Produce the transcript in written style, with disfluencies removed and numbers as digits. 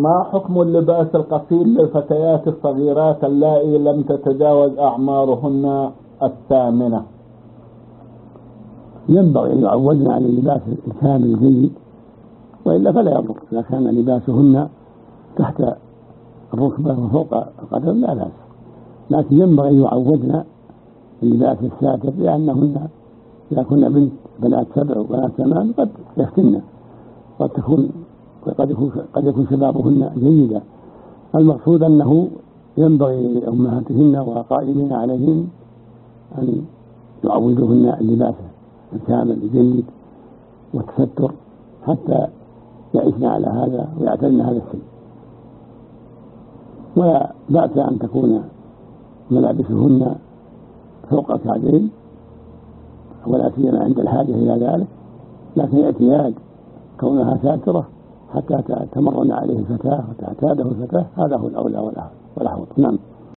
ما حكم اللباس القصير للفتيات الصغيرات اللائي لم تتجاوز أعمارهن 8؟ ينبغي أن يعودن على اللباس الكامل الجيد، وإلا فلا يضر. إذا كان لباسهن تحت الركبة وفوق القدم لا بأس، لكن ينبغي أن يعودن اللباس الساتر، لأنهن إذا كن بنات 7 وبنات 8 قد يفتن، قد يكون شبابهن جيدا. المقصود أنه ينبغي لأمهاتهن وقائمين عليهن أن يعودوهن اللباس الكامل الجيد والتستر حتى يعيشن على هذا ويعتدن هذا الشيء. ولا بأس أن تكون ملابسهن فوق الكعبين، ولا سيما عند الحاجة إلى ذلك، لكن اعتياد كونها ساترة حتى تمرن عليه الفتاة وتعتاده الفتاة هذا هو الأولى والأحوط. نعم.